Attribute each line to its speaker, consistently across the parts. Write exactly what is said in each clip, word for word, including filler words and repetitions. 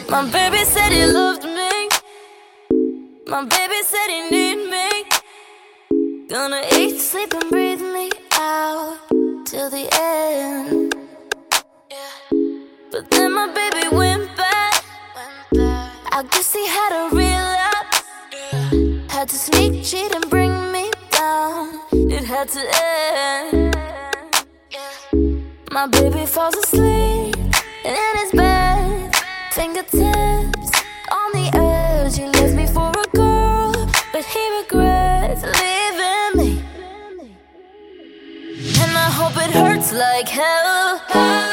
Speaker 1: My baby said he loved me. My baby said he need me. Gonna eat, sleep, and breathe me out till the end. But then my baby went back. I guess he had a relapse. Had to sneak, cheat, and bring me down. It had to end. My baby falls asleep in his bed, fingertips on the edge. He left me for a girl, but he regrets leaving me. And I hope it hurts like hell.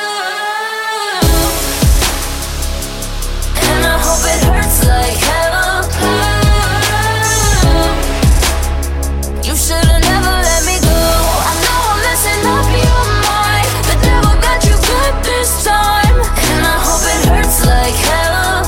Speaker 1: And I hope it hurts like hell. You should've never let me go. I know I'm messing up your mind. The devil got you good this time. And I hope it hurts like hell.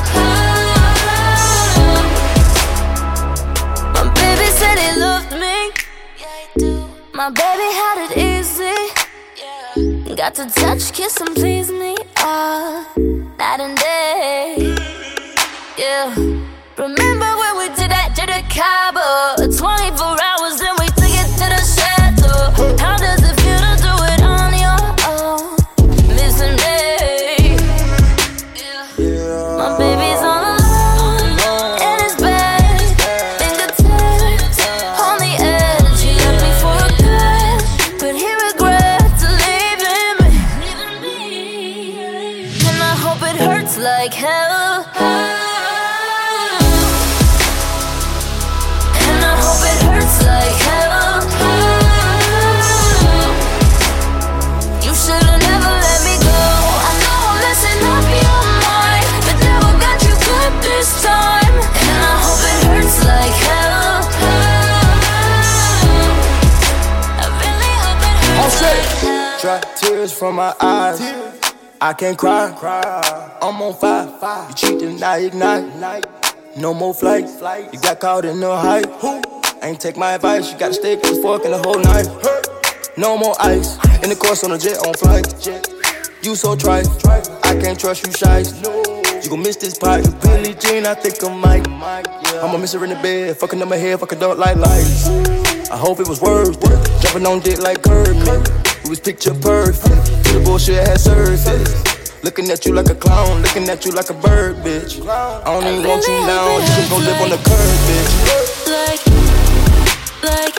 Speaker 1: My baby said he loved me. My baby had it easy. Got to touch, kiss, and please me all night and day. Yeah. Remember when we did that to the Cabo? twenty-four hours, then we took it to the chateau. How does it feel to do it on your own? Missing me. My baby's all alone in his bed, fingertips on the edge. He left me for a good, but he regrets leaving me. And I hope it hurts like hell. And I hope it hurts like hell. You should've never let me go. I know I'm messing up your mind. The devil got you good this time. And I hope it hurts like hell. I really hope it hurts like hell.
Speaker 2: Dry tears from my eyes. I can't cry. I'm on fire. You cheating, I ignite. No more flight. You got caught in the hype. Ain't take my advice. You gotta stay with the fork and the whole knife. No more ice. In the course on a jet on flight. You so trite. I can't trust you, shies. You gon' miss this pipe. Billie Jean, I think I might. I'ma miss her in the bed. Fucking in my head. Fucking don't like lights. I hope it was worth it. Jumping on dick like Kirby. It was picture perfect. The bullshit had surfaced. Looking at you like a clown, looking at you like a bird, bitch. I don't even want you now, you can go live on the curb, bitch.
Speaker 1: Like, like